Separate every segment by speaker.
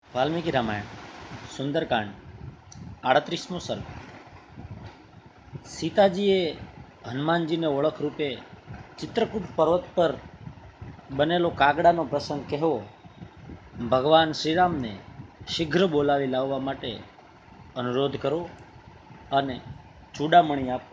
Speaker 1: વાલ્મીકી રામાયણ સુંદરકાંડ 38મો સર્ગ. સીતાજીએ હનુમાનજીને ઓળખ રૂપે ચિત્રકૂટ પર્વત પર બનેલો કાગડાનો પ્રસંગ કહેવો, ભગવાન શ્રીરામને શીઘ્ર બોલાવી લાવવા માટે અનુરોધ કરો અને ચૂડામણી આપવો.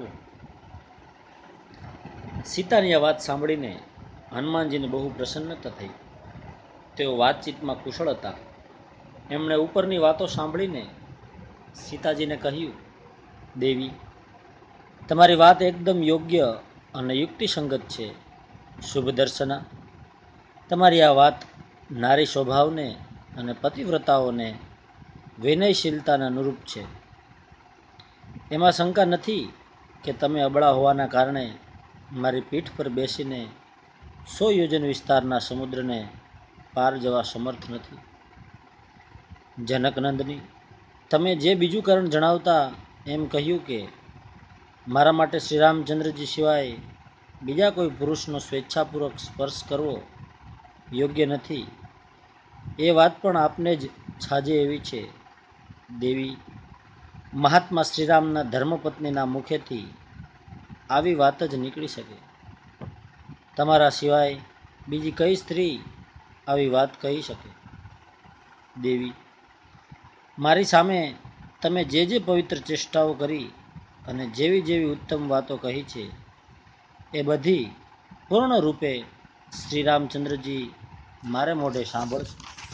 Speaker 1: સીતાની આ વાત સાંભળીને હનુમાનજીને બહુ પ્રસન્નતા થઈ. તેઓ વાતચીતમાં કુશળ હતા. એમણે ઉપરની વાતો સાંભળીને સીતાજીને કહ્યું, દેવી, તમારી વાત એકદમ યોગ્ય અને યુક્તિસંગત છે. શુભ દર્શના, તમારી આ વાત નારી સ્વભાવને અને પતિવ્રતાઓને વિનયશીલતાના અનુરૂપ છે. એમાં શંકા નથી કે તમે અબળા હોવાના કારણે મારી પીઠ પર બેસીને 100 યોજન વિસ્તારના સમુદ્રને પાર જવા સમર્થ નથી. જનકનંદની, તમે જે બીજું કારણ જણાવતા એમ કહ્યું કે મારા માટે શ્રી રામચંદ્રજી સિવાય બીજા કોઈ પુરુષનો સ્વેચ્છાપૂર્વક સ્પર્શ કરવો યોગ્ય નથી, એ વાત પણ આપને જ છાજે એવી છે. દેવી, મહાત્મા શ્રીરામના ધર્મપત્નીના મુખેથી આવી વાત જ નીકળી શકે. તમારા સિવાય બીજી કઈ સ્ત્રી આવી વાત કહી શકે? દેવી, મારી સામે તમે જે જે પવિત્ર ચેષ્ટાઓ કરી અને જેવી જેવી ઉત્તમ વાતો કહી છે, એ બધી પૂર્ણ રૂપે શ્રી રામચંદ્રજી મારે મોઢે સાંભળશે.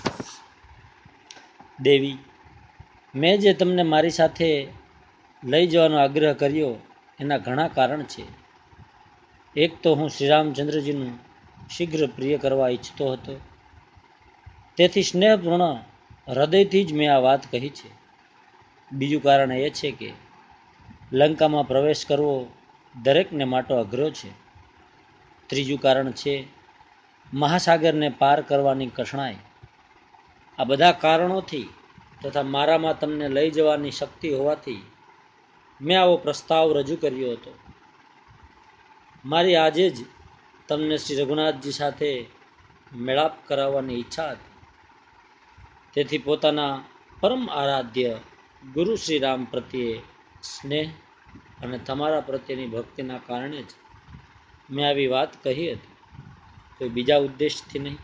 Speaker 1: દેવી, મેં જે તમને મારી સાથે લઈ જવાનો આગ્રહ કર્યો એના ઘણા કારણ છે. એક તો હું શ્રી રામચંદ્રજીનું શીઘ્ર પ્રિય કરવા ઈચ્છતો હતો. તેથી સ્નેહપૂર્ણ હૃદયથી જ મેં આ વાત કહી છે. બીજું કારણ એ છે કે લંકામાં પ્રવેશ કરવો દરેકને માટે અઘરો છે. ત્રીજું કારણ છે મહાસાગરને પાર કરવાની કઠણાઈ. આ બધા કારણોથી તથા મારામાં તમને લઈ જવાની શક્તિ હોવાથી મેં આવો પ્રસ્તાવ રજૂ કર્યો હતો. મારી આજે જ તમને શ્રી રઘુનાથજી સાથે મેળાપ કરાવવાની ઈચ્છા હતી. તેથી પોતાના પરમ આરાધ્ય ગુરુ શ્રી રામ પ્રત્યે સ્નેહ અને તમારા પ્રત્યેની ભક્તિના કારણે જ મેં આવી વાત કહી હતી, કોઈ બીજા ઉદ્દેશથી નહીં.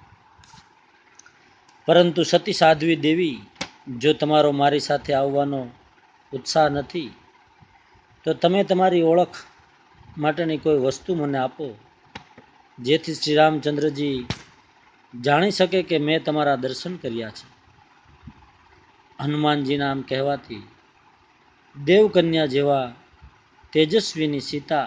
Speaker 1: પરંતુ સતી સાધ્વી દેવી, જો તમારો મારી સાથે આવવાનો ઉત્સાહ નથી તો તમે તમારી ઓળખ માટેની કોઈ વસ્તુ મને આપો, જેથી શ્રી રામચંદ્રજી જાણી શકે કે મેં તમારા દર્શન કર્યા છે. હનુમાનજીના આમ કહેવાથી દેવકન્યા જેવા તેજસ્વીની સીતા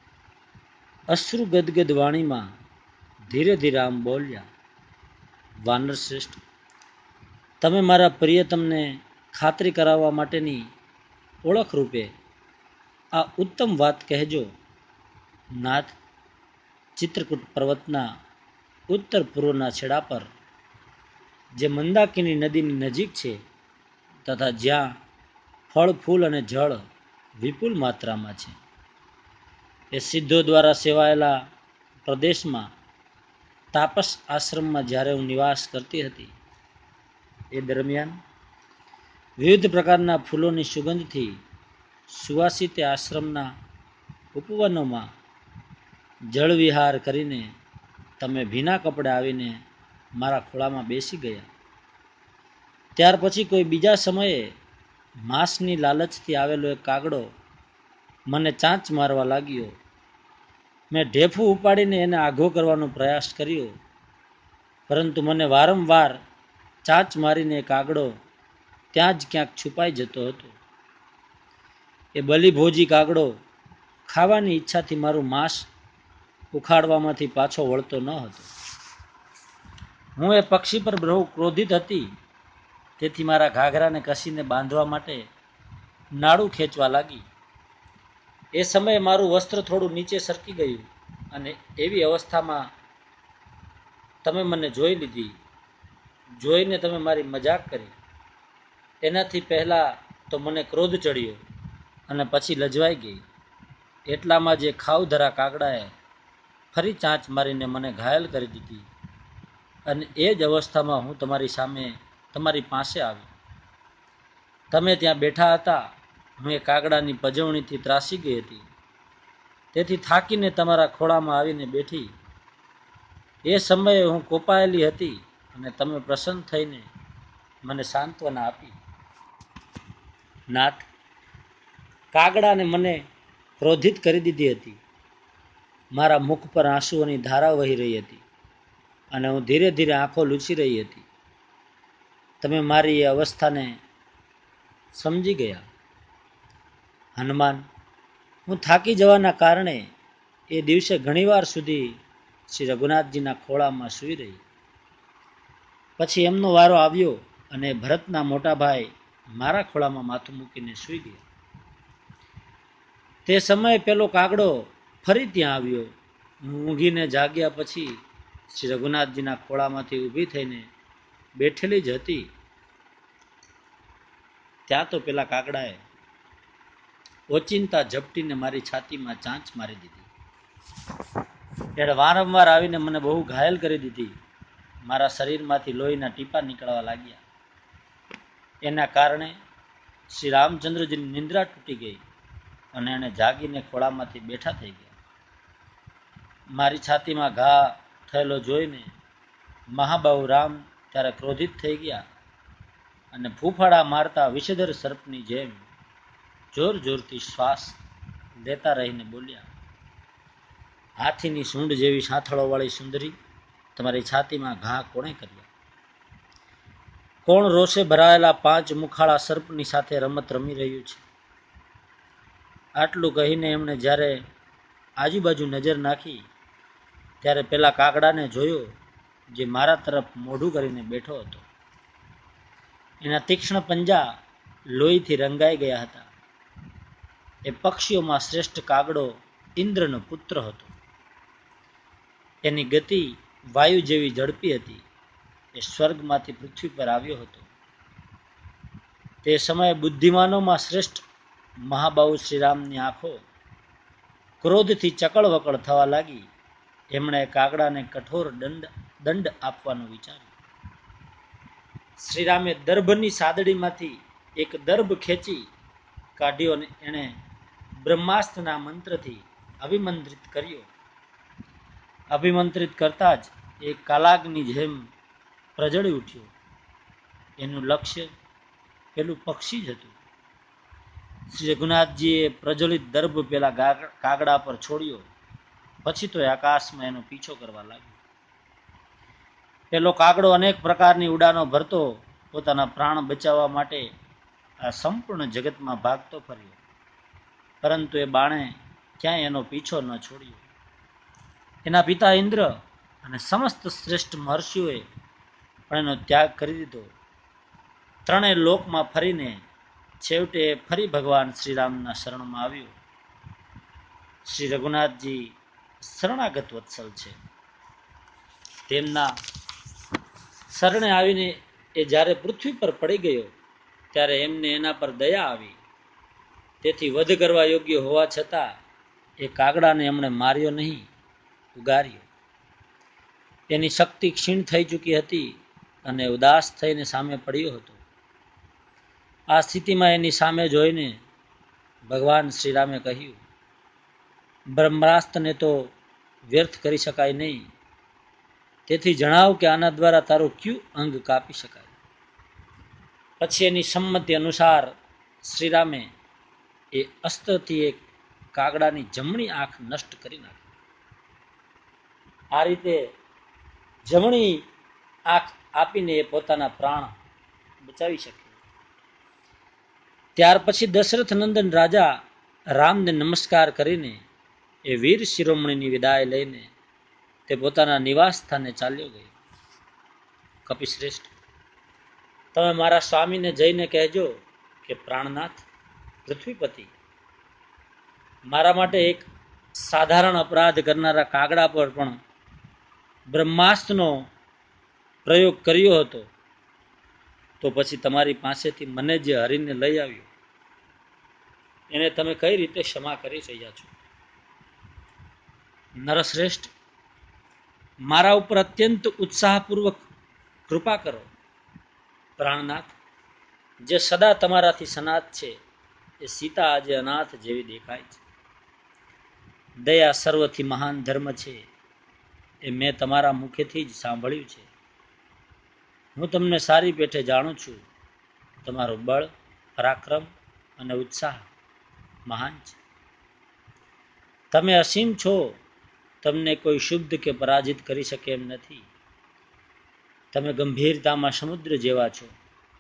Speaker 1: અશ્રુ ગદગદ વાણીમાં ધીરે ધીરે આમ બોલ્યા, વાનર શ્રેષ્ઠ, તમે મારા પ્રિયતમને ખાતરી કરાવવા માટેની ઓળખ રૂપે આ ઉત્તમ વાત કહેજો. નાથ, ચિત્રકૂટ પર્વતના ઉત્તર પૂર્વના છેડા પર જે મંદાકિની નદીની નજીક છે તથા જ્યાં ફળ ફૂલ અને જળ વિપુલ માત્રામાં છે, એ સિદ્ધો દ્વારા સેવાયેલા પ્રદેશમાં તાપસ આશ્રમમાં જ્યારે હું નિવાસ કરતી હતી, એ દરમિયાન વિવિધ પ્રકારના ફૂલોની સુગંધથી સુવાસિત આશ્રમના ઉપવનોમાં જળવિહાર કરીને તમે ભીના કપડે આવીને મારા ખોળામાં બેસી ગયા. ત્યાર પછી કોઈ બીજા સમયે માંસની લાલચથી આવેલો એક કાગડો મને ચાંચ મારવા લાગ્યો. મેં ઢેફું ઉપાડીને એને આઘો કરવાનો પ્રયાસ કર્યો, પરંતુ મને વારંવાર ચાંચ મારીને એ કાગડો ત્યાં જ ક્યાંક છુપાઈ જતો હતો. એ બલિભોજી કાગડો ખાવાની ઈચ્છાથી મારું માંસ ઉખાડવામાંથી પાછો વળતો ન હતો. હું એ પક્ષી પર બહુ ક્રોધિત હતી. તેથી મારા ઘાઘરાને કસીને બાંધવા માટે નાડું ખેંચવા લાગી. એ સમયે મારું વસ્ત્ર થોડું નીચે સરકી ગયું અને એવી અવસ્થામાં તમે મને જોઈ લીધી. જોઈને તમે મારી મજાક કરી. એનાથી પહેલાં તો મને ક્રોધ ચડ્યો અને પછી લજવાઈ ગઈ. એટલામાં જે ખાવધરા કાગડાએ ફરી ચાંચ મારીને મને ઘાયલ કરી દીધી અને એ જ અવસ્થામાં હું તમારી સામે તમારી પાસે આવ્યો. તમે ત્યાં બેઠા હતા. હું એ કાગડાની પજવણીથી ત્રાસી ગઈ હતી, તેથી થાકીને તમારા ખોળામાં આવીને બેઠી. એ સમયે હું કોપાયેલી હતી અને તમે પ્રસન્ન થઈને મને સાંત્વના આપી. નાથ, કાગડાને મને ક્રોધિત કરી દીધી હતી. મારા મુખ પર આંસુઓની ધારા વહી રહી હતી અને હું ધીરે ધીરે આંખો લૂછી રહી હતી. તમે મારી એ અવસ્થાને સમજી ગયા. હનુમાન, હું થાકી જવાના કારણે એ દિવસે ઘણીવાર સુધી શ્રી રઘુનાથજીના ખોળામાં સૂઈ રહી. પછી એમનો વારો આવ્યો અને ભરતના મોટા ભાઈ મારા ખોળામાં માથું મૂકીને સૂઈ ગયા. તે સમયે પેલો કાગડો ફરી ત્યાં આવ્યો. હું ઊંઘીને જાગ્યા પછી શ્રી રઘુનાથજીના ખોળામાંથી ઊભી થઈને બેઠેલી જ હતી, ત્યાં તો પેલા કાગડાએ ઓચિંતા ઝપટીને મારી છાતીમાં ચાંચ મારી દીધી. એણે વારંવાર આવીને મને બહુ ઘાયલ કરી દીધી. મારા શરીરમાંથી લોહીના ટીપા નીકળવા લાગ્યા. એના કારણે શ્રી રામચંદ્રજીની નિંદ્રા તૂટી ગઈ અને એને જાગીને ખોળામાંથી બેઠા થઈ ગયા. મારી છાતીમાં ઘા થયેલો જોઈને મહાબાહુ રામ ત્યારે ક્રોધિત થઈ ગયા અને ફૂફાડા મારતા વિષધર સર્પની જેમ જોર જોરથી શ્વાસ લેતા રહીને બોલ્યા, હાથીની સૂંઢ જેવી સાથળોવાળી સુંદરી, તમારી છાતીમાં ઘા કોણે કર્યા? કોણ રોષે ભરાયેલા 5 મુખાળા સર્પની સાથે રમત રમી રહ્યું છે? આટલું કહીને એમણે જ્યારે આજુબાજુ નજર નાખી ત્યારે પેલા કાગડાને જોયો, જે મારા તરફ મોઢું કરીને બેઠો હતો. એના તીક્ષ્ણ પંજા લોહીથી રંગાઈ ગયા હતા. એ પક્ષીઓમાં શ્રેષ્ઠ કાગડો ઇન્દ્રનો પુત્ર હતો. એની ગતિ વાયુ જેવી ઝડપી હતી. એ સ્વર્ગમાંથી પૃથ્વી પર આવ્યો હતો. તે સમયે બુદ્ધિમાનોમાં શ્રેષ્ઠ મહાબાહુ શ્રીરામની આંખો ક્રોધથી ચકળવકળ થવા લાગી. એમણે કાગડાને કઠોર દંડ આપવાનું વિચાર્યું. શ્રીરામે દર્ભની સાદડીમાંથી એક દર્ભ ખેંચી કાઢ્યો અને એણે બ્રહ્માસ્ત્રના મંત્રથી અભિમંત્રિત કર્યો. અભિમંત્રિત કરતા જ એ કાલાગ્નિ જેમ પ્રજળી ઉઠ્યો. એનું લક્ષ્ય પેલું પક્ષી જ હતું. શ્રી રઘુનાથજીએ પ્રજ્વલિત દર્ભ પેલા કાગડા પર છોડ્યો. પછી તો આકાશમાં એનો પીછો કરવા લાગ્યો. પેલો કાગડો અનેક પ્રકારની ઉડાનો ભરતો પોતાના પ્રાણ બચાવવા માટે આ સંપૂર્ણ જગતમાં ભાગતો ફર્યો, પરંતુ એ બાણે ક્યાંય એનો પીછો ન છોડ્યો. એના પિતા ઇન્દ્ર અને સમસ્ત શ્રેષ્ઠ મહર્ષિઓએ પણ એનો ત્યાગ કરી દીધો. ત્રણેય લોકમાં ફરીને છેવટે ફરી ભગવાન શ્રીરામના શરણમાં આવ્યો. શ્રી રઘુનાથજી શરણાગત વત્સલ છે. તેમના શરણે આવીને એ જ્યારે પૃથ્વી પર પડી ગયો ત્યારે એમને એના પર દયા આવી. તેથી વધ કરવા યોગ્ય હોવા છતાં એ કાગડાને એમણે માર્યો નહીં, ઉગાર્યો. એની શક્તિ ક્ષીણ થઈ ચૂકી હતી અને ઉદાસ થઈને સામે પડ્યો હતો. આ સ્થિતિમાં એની સામે જોઈને ભગવાન શ્રીરામે કહ્યું, બ્રહ્માસ્ત્રને તો વ્યર્થ કરી શકાય નહીં, તેથી જણાવ કે આના દ્વારા તારું કયું અંગ કાપી શકાય? પછી એની સંમતિ અનુસાર શ્રીરામે એ અસ્ત્રથી એક કાગડાની જમણી આંખ નષ્ટ કરી નાખી. આ રીતે જમણી આંખ આપીને એ પોતાના પ્રાણ બચાવી શકે. ત્યાર પછી દશરથ નંદન રાજા રામને નમસ્કાર કરીને એ વીર શિરોમણીની વિદાય લઈને તે પોતાના નિવાસ સ્થાને ચાલ્યો ગયો. કપિશ્રેષ્ઠ, તમે મારા સ્વામીને જઈને કહેજો કે પ્રાણનાથ પૃથ્વીપતિ, મારા માટે એક સાધારણ અપરાધ કરનારા કાગડા પર પણ બ્રહ્માસ્ત્રનો પ્રયોગ કર્યો હતો, તો પછી તમારી પાસેથી મને જે હરીને લઈ આવ્યો એને તમે કઈ રીતે ક્ષમા કરી રહ્યા છો? નરશ્રેષ્ઠ, મારા ઉપર અત્યંત ઉત્સાહપૂર્વક કૃપા કરો. પ્રાણનાથ, જે સદા તમારાથી સનાથ છે, એ સીતા આજે અનાથ જેવી દેખાય છે. દયા સર્વથી મહાન ધર્મ છે, એ મેં તમારા મુખેથી જ સાંભળ્યું છે. હું તમને સારી પેઠે જાણું છું. તમારું બળ, પરાક્રમ અને ઉત્સાહ મહાન છે. તમે અસીમ છો. તમને કોઈ શુદ્ધ કે પરાજિત કરી શકે એમ નથી. તમે ગંભીરતામાં સમુદ્ર જેવા છો.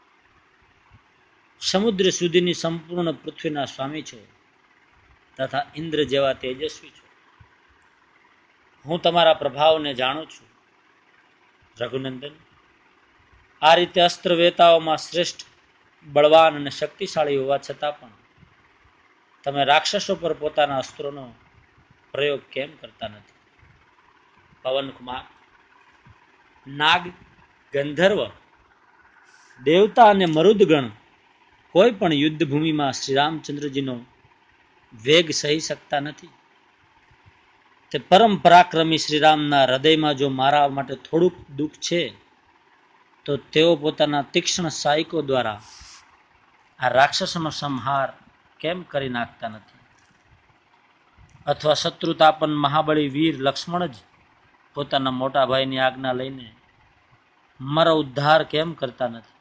Speaker 1: સમુદ્ર સુધીની સંપૂર્ણ પૃથ્વીના સ્વામી છો તથા ઇન્દ્ર જેવા તેજસ્વી છો. હું તમારા પ્રભાવને જાણું છું. રઘુનંદન, આ રીતે અસ્ત્ર વેતાઓમાં શ્રેષ્ઠ, બળવાન અને શક્તિશાળી હોવા છતાં પણ તમે રાક્ષસો પર પોતાના અસ્ત્રોનો પ્રયોગ કેમ કરતા નથી? પવનકુમાર, નાગ, ગંધર્વ, દેવતા અને મરુદગણ કોઈ પણ યુદ્ધ ભૂમિમાં શ્રી રામચંદ્રજીનો વેગ સહી શકતા નથી. તે પરમ પરાક્રમી શ્રીરામના હૃદયમાં જો મારા માટે થોડુંક દુઃખ છે, તો તેઓ પોતાના તીક્ષ્ણ સાયકો દ્વારા આ રાક્ષસોનો સંહાર કેમ કરી નાખતા નથી? અથવા શત્રુતાપન મહાબળી વીર લક્ષ્મણ જ પોતાના મોટા ભાઈની આજ્ઞા લઈને મારો ઉદ્ધાર કેમ કરતા નથી?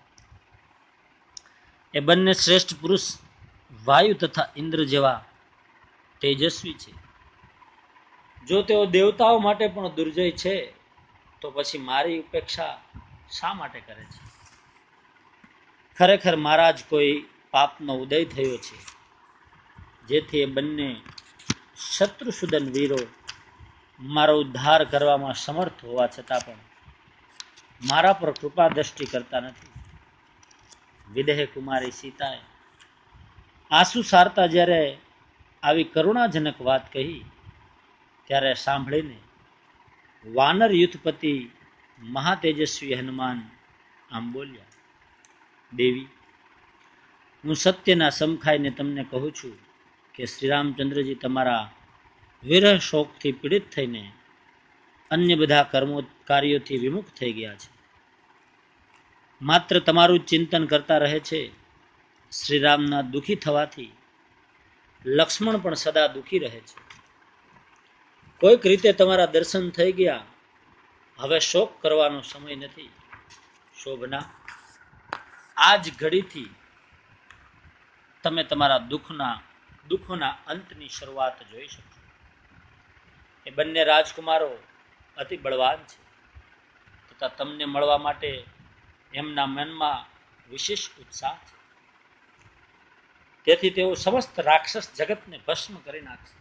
Speaker 1: એ બંને શ્રેષ્ઠ પુરુષ વાયુ તથા ઇન્દ્ર જેવા તેજસ્વી છે. જો તેઓ દેવતાઓ માટે પણ દુર્જય છે, તો પછી મારી ઉપેક્ષા શા માટે કરે છે? ખરેખર મારા જ કોઈ પાપનો ઉદય થયો છે, જેથી એ બંને શત્રુસુદન વીરો મારો ઉદ્ધાર કરવામાં સમર્થ હોવા છતાં પણ મારા પર કૃપા દ્રષ્ટિ કરતા નથી. વિદેહ કુમારી સીતાએ આંસુ સારતા જ્યારે આવી કરુણાજનક વાત કહી, ત્યારે સાંભળીને વાનર યુથપતિ મહાતેજસ્વી હનુમાન આમ બોલ્યા, દેવી, હું સત્યના સમખાઈને તમને કહું છું કે શ્રી રામચંદ્રજી તમારા વિરહ શોકથી પીડિત થઈને અન્ય બધા કાર્યોથી વિમુખ થઈ ગયા છે. માત્ર તમારું ચિંતન કરતા રહે છે. શ્રીરામના દુઃખી થવાથી લક્ષ્મણ પણ સદા દુઃખી રહે છે. કોઈક રીતે તમારા દર્શન થઈ ગયા. હવે શોક કરવાનો સમય નથી. શોભના, આ જ ઘડીથી તમે તમારા દુઃખોના અંતની શરૂઆત જોઈ શકશો. એ બંને રાજકુમારો અતિ બળવાન છે, તથા તમને મળવા માટે એમના મનમાં વિશેષ ઉત્સાહ છે. તેથી તેઓ સમસ્ત રાક્ષસ જગતને ભસ્મ કરી નાખશે.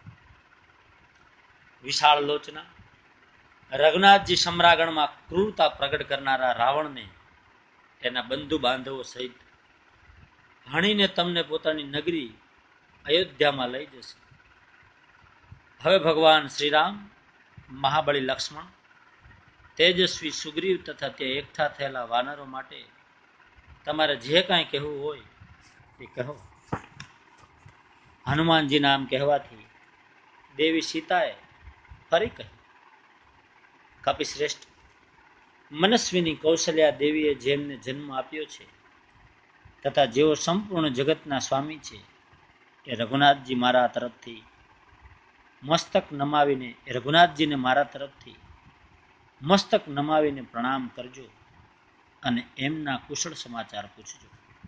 Speaker 1: વિશાળ લોચના, રઘુનાથજી સમ્રાગણમાં ક્રૂરતા પ્રગટ કરનારા રાવણને તેના બંધુ બાંધવો સહિત હણીને તમને પોતાની નગરી અયોધ્યામાં લઈ જશે. હવે ભગવાન શ્રીરામ, મહાબળી લક્ષ્મણ, તેજસ્વી સુગ્રીવ તથા તે એકઠા થયેલા વાનરો માટે તમારે જે કાંઈ કહેવું હોય એ કહો. હનુમાનજીના આમ કહેવાથી દેવી સીતાએ ફરી કહ્યું, કપિશ્રેષ્ઠ, મનસ્વીની કૌશલ્યા દેવીએ જેમને જન્મ આપ્યો છે તથા જેઓ સંપૂર્ણ જગતના સ્વામી છે, એ રઘુનાથજી મારા તરફથી મસ્તક નમાવીને રઘુનાથજીને મારા તરફથી મસ્તક નમાવીને પ્રણામ કરજો અને એમના કુશળ સમાચાર પૂછજો.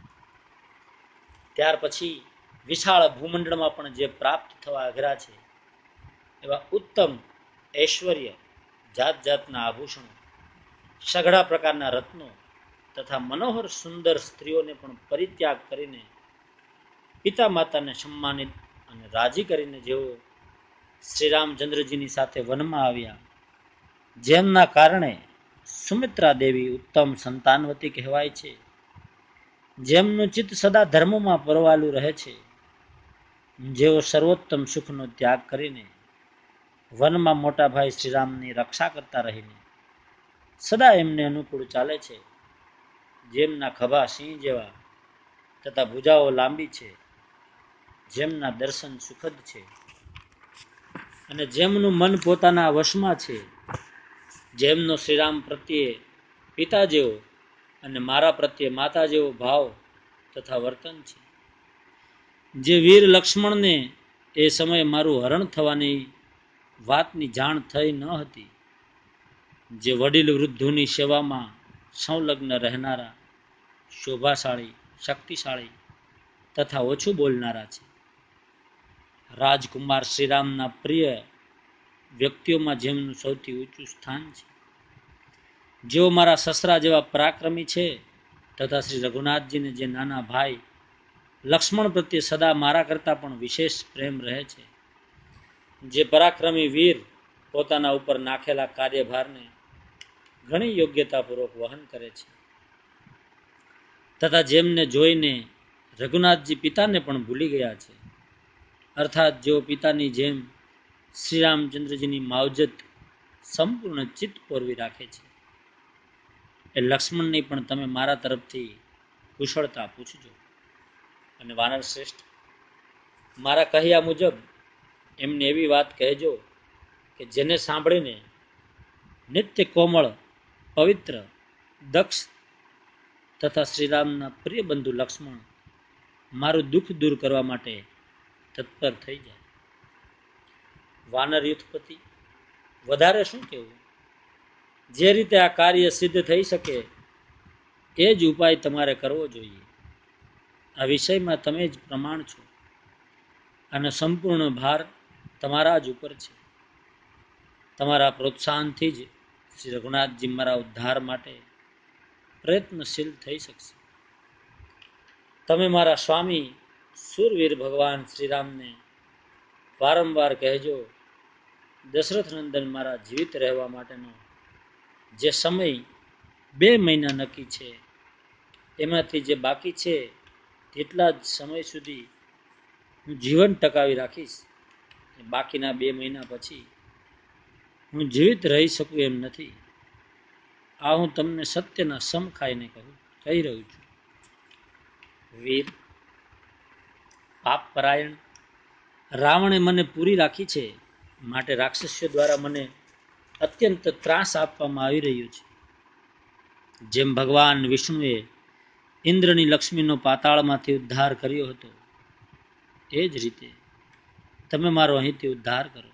Speaker 1: ત્યાર પછી વિશાળ ભૂમંડળમાં પણ જે પ્રાપ્ત થવા અઘરા છે એવા ઉત્તમ ઐશ્વર્ય, જાત જાતના આભૂષણો, સઘળા પ્રકારના રત્નો તથા મનોહર સુંદર સ્ત્રીઓને પણ પરિત્યાગ કરીને પિતા માતાને સન્માનિત અને રાજી કરીને જેઓ શ્રી રામચંદ્રજીની સાથે વનમાં આવ્યા, જેમના કારણે સુમિત્રા દેવી ઉત્તમ સંતાનવતી કહેવાય છે, જેમનું ચિત્ત સદા ધર્મમાં પરવાલું રહે છે, જેઓ સર્વોત્તમ સુખનો ત્યાગ કરીને વનમાં મોટા ભાઈ શ્રીરામની રક્ષા કરતા રહીને સદા એમને અનુકૂળ ચાલે છે, જેમના ખભા સિંહ જેવા તથા ભુજાઓ લાંબી છે, જેમના દર્શન સુખદ છે અને જેમનું મન પોતાના વશમાં છે, જેમનો શ્રીરામ પ્રત્યે પિતા જેવો અને મારા પ્રત્યે માતા જેવો ભાવ તથા વર્તન છે. જે વીર લક્ષ્મણને એ સમયે મારું હરણ થવાની વાતની જાણ થઈ ન હતી, જે વડીલ વૃદ્ધોની સેવામાં સંલગ્ન રહેનારા, શોભાશાળી, શક્તિશાળી તથા ઓછું બોલનારા છે. રાજકુમાર શ્રીરામના પ્રિય વ્યક્તિઓમાં જેમનું સૌથી ઊંચું સ્થાન છે, જેઓ મારા સસરા જેવા પરાક્રમી છે, તથા શ્રી રઘુનાથજીને જે નાના ભાઈ લક્ષ્મણ પ્રત્યે સદા મારા કરતા પણ વિશેષ પ્રેમ રહે છે, જે પરાક્રમી વીર પોતાના ઉપર નાખેલા કાર્યભારને ઘણી યોગ્યતાપૂર્વક વહન કરે છે, તથા જેમને જોઈને રઘુનાથજી પિતાને પણ ભૂલી ગયા છે, અર્થાત જેઓ પિતાની જેમ શ્રી રામચંદ્રજીની માવજત સંપૂર્ણ ચિત્ત પોરવી રાખે છે, એ લક્ષ્મણની પણ તમે મારા તરફથી કુશળતા પૂછજો. અને વાનર શ્રેષ્ઠ, મારા કહ્યા મુજબ એમને એવી વાત કહેજો કે જેને સાંભળીને નિત્ય કોમળ, પવિત્ર, દક્ષ તથા શ્રીરામના પ્રિય બંધુ લક્ષ્મણ મારું દુઃખ દૂર કરવા માટે તત્પર થઈ જાય. વાનર યુથપતિ, વધારે શું કહેવું? જે રીતે આ કાર્ય સિદ્ધ થઈ શકે એ જ ઉપાય તમારે કરવો જોઈએ. આ વિષયમાં તમે જ પ્રમાણ છો અને સંપૂર્ણ ભાર તમારા જ ઉપર છે. તમારા પ્રોત્સાહનથી જ શ્રી રઘુનાથજી મારા ઉદ્ધાર માટે પ્રયત્નશીલ થઈ શકશે. તમે મારા સ્વામી સુરવીર ભગવાન શ્રીરામને વારંવાર કહેજો, દશરથ નંદન મારા જીવિત રહેવા માટેનો જે સમય 2 મહિના નક્કી છે, એમાંથી જે બાકી છે તેટલા જ સમય સુધી હું જીવન ટકાવી રાખીશ. બાકીના 2 મહિના પછી હું જીવિત રહી શકું એમ નથી. આ હું તમને સત્યના સમ ખાઈને કહી રહ્યું છું. વીર, પાપ પરાયણ રાવણે મને પૂરી રાખી છે, માટે રાક્ષસો દ્વારા મને અત્યંત ત્રાસ આપવામાં આવી રહ્યો છે. જેમ ભગવાન વિષ્ણુએ ઇન્દ્રની લક્ષ્મીનો પાતાળમાંથી ઉદ્ધાર કર્યો હતો, એ જ રીતે તમે મારો અહીંથી ઉદ્ધાર કરો.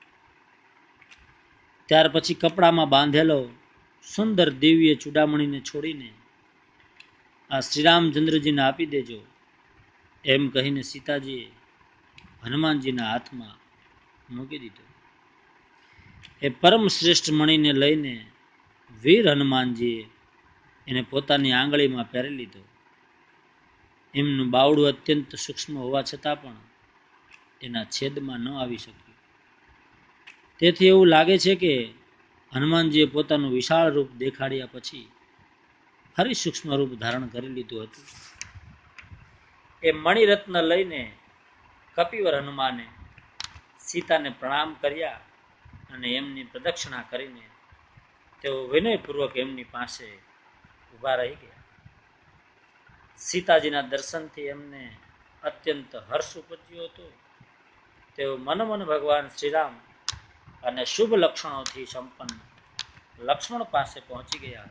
Speaker 1: ત્યાર પછી કપડામાં બાંધેલો સુંદર દિવ્ય ચૂડામણીને છોડીને આ શ્રીરામચંદ્રજીને આપી દેજો. એમ કહીને સીતાજીએ હનુમાનજીના હાથમાં મૂકી દીધો. એ પરમ શ્રેષ્ઠ મણીને લઈને વીર હનુમાનજીએ એને પોતાની આંગળીમાં પહેરી લીધો. એમનું બાવડું અત્યંત સૂક્ષ્મ હોવા છતાં પણ એના છેદમાં ન આવી શક્યું. તેથી એવું લાગે છે કે હનુમાનજીએ પોતાનું વિશાળ રૂપ દેખાડ્યા પછી ફરી સૂક્ષ્મ રૂપ ધારણ કરી લીધું હતું. એ મણિરત્ન લઈને કપિવર હનુમાને સીતાને પ્રણામ કર્યા અને એમની પ્રદક્ષિણા કરીને તેઓ વિનયપૂર્વક એમની પાસે ઊભા રહી ગયા. સીતાજીના દર્શનથી એમને અત્યંત હર્ષ ઉપજ્યો હતો. તેઓ મનોમન ભગવાન શ્રીરામ અને શુભ લક્ષણોથી સંપન્ન લક્ષ્મણ પાસે પહોંચી ગયા.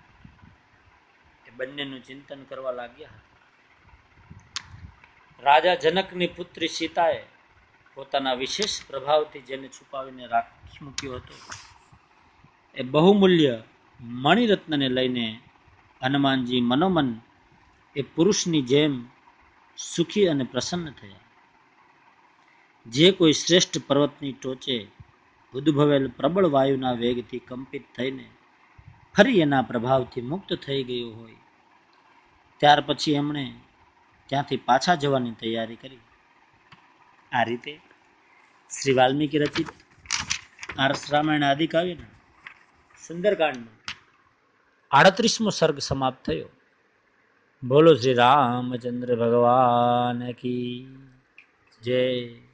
Speaker 1: એ બંનેનું ચિંતન કરવા લાગ્યા. રાજા જનકની પુત્રી સીતાએ પોતાના વિશેષ પ્રભાવથી જેને છુપાવીને રાખી મૂક્યો હતો, એ બહુમૂલ્ય મણિરત્નને લઈને હનુમાનજી મનોમન એ પુરુષની જેમ સુખી અને પ્રસન્ન થયા. જે કોઈ શ્રેષ્ઠ પર્વતની ટોચે ઉદ્ભવેલ પ્રબળ વાયુના વેગથી કંપિત થઈને ફરી એના પ્રભાવથી મુક્ત થઈ ગયો હોય, ત્યાર પછી એમણે ત્યાંથી પાછા જવાની તૈયારી કરી. આ રીતે શ્રી વાલ્મીકી રચિત આરસ રામાયણ આદિકાવ્યના સુંદરકાંડનો 38મો સર્ગ સમાપ્ત થયો. બોલો શ્રી રામચંદ્ર ભગવાન કી જય.